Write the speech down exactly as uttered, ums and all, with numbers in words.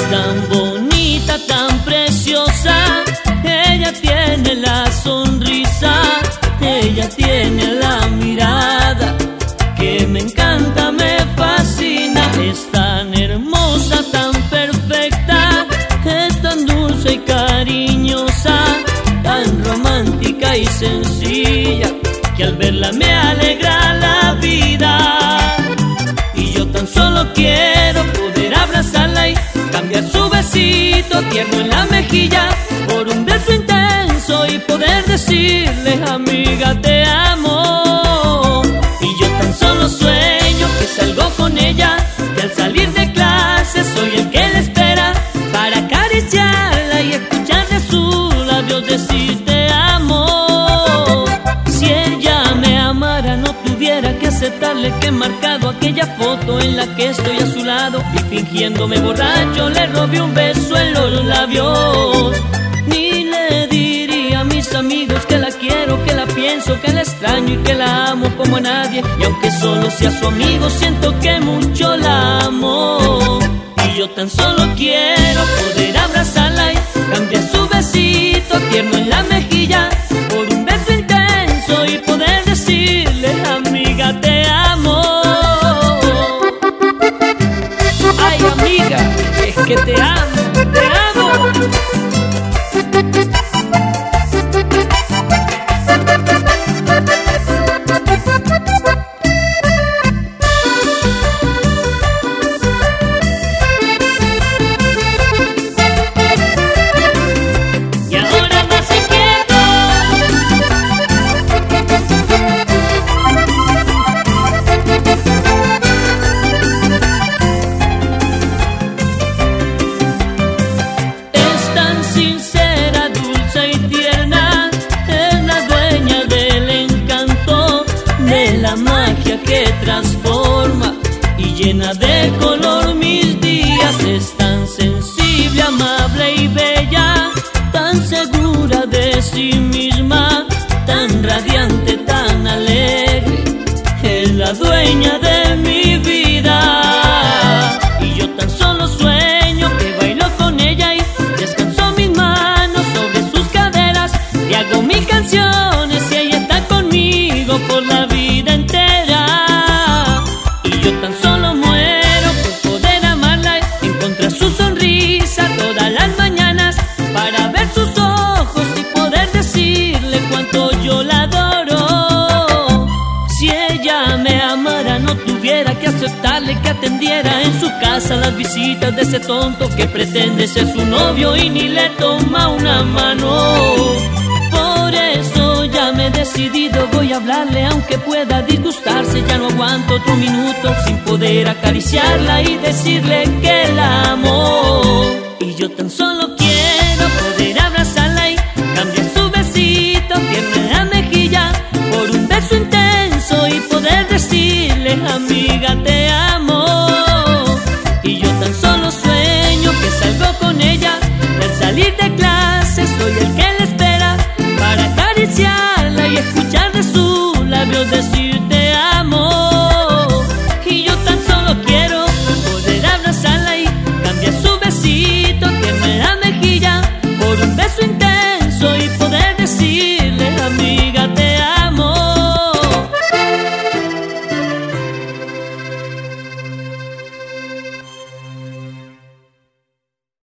tan bonita, tan preciosa. Ella tiene la sonrisa, ella tiene la mirada que me encanta, me fascina. Es tan hermosa, tan perfecta, es tan dulce y cariñosa, tan romántica y sencilla, que al verla me alegra la vida. Y yo tan solo quiero poder abrazarla y cambiar su besito tierno en la mejilla por un beso intenso y poder decirle: amiga, te amo. Y yo tan solo sueño que salgo con ella, que al salir de clase soy el que la espera para acariciarla y escuchar de sus labios decir: te amo. Si ella me amara, no tuviera que aceptarle que he marcado aquella foto en la que estoy a su lado y fingiéndome borracho le robé un beso en los labios. Ni le diría a mis amigos que la quiero, que la pienso, que la extraño y que la amo como a nadie. Y aunque solo sea su amigo, siento que mucho la amo. Y yo tan solo quiero poder abrazarla y cambiar su besito tierno en la mejilla por un beso intenso y poder decirle: amiga, te amo. Ay, amiga, es que te amo, te amo. Que transforma y llena de color mis días. Es tan sensible, amable y bella, tan segura de sí misma, tan radiante, tan alegre. Es la dueña de mi vida. Y yo tan solo sueño que bailo con ella y descanso mis manos sobre sus caderas y hago mis canciones y ella está conmigo por la vida entera. Yo tan solo muero por poder amarla y encontrar su sonrisa todas las mañanas para ver sus ojos y poder decirle cuánto yo la adoro. Si ella me amara, no tuviera que aceptarle que atendiera en su casa las visitas de ese tonto que pretende ser su novio y ni le toma una mano. Por eso ya me he decidido, voy a hablarle aunque pueda disgustarse. Ya no aguanto otro minuto sin poder acariciarla y decirle que la amo. Y yo tan solo quiero poder abrazarla y cambiar su besito tierno en la mejilla por un beso intenso y poder decirle: amiga, te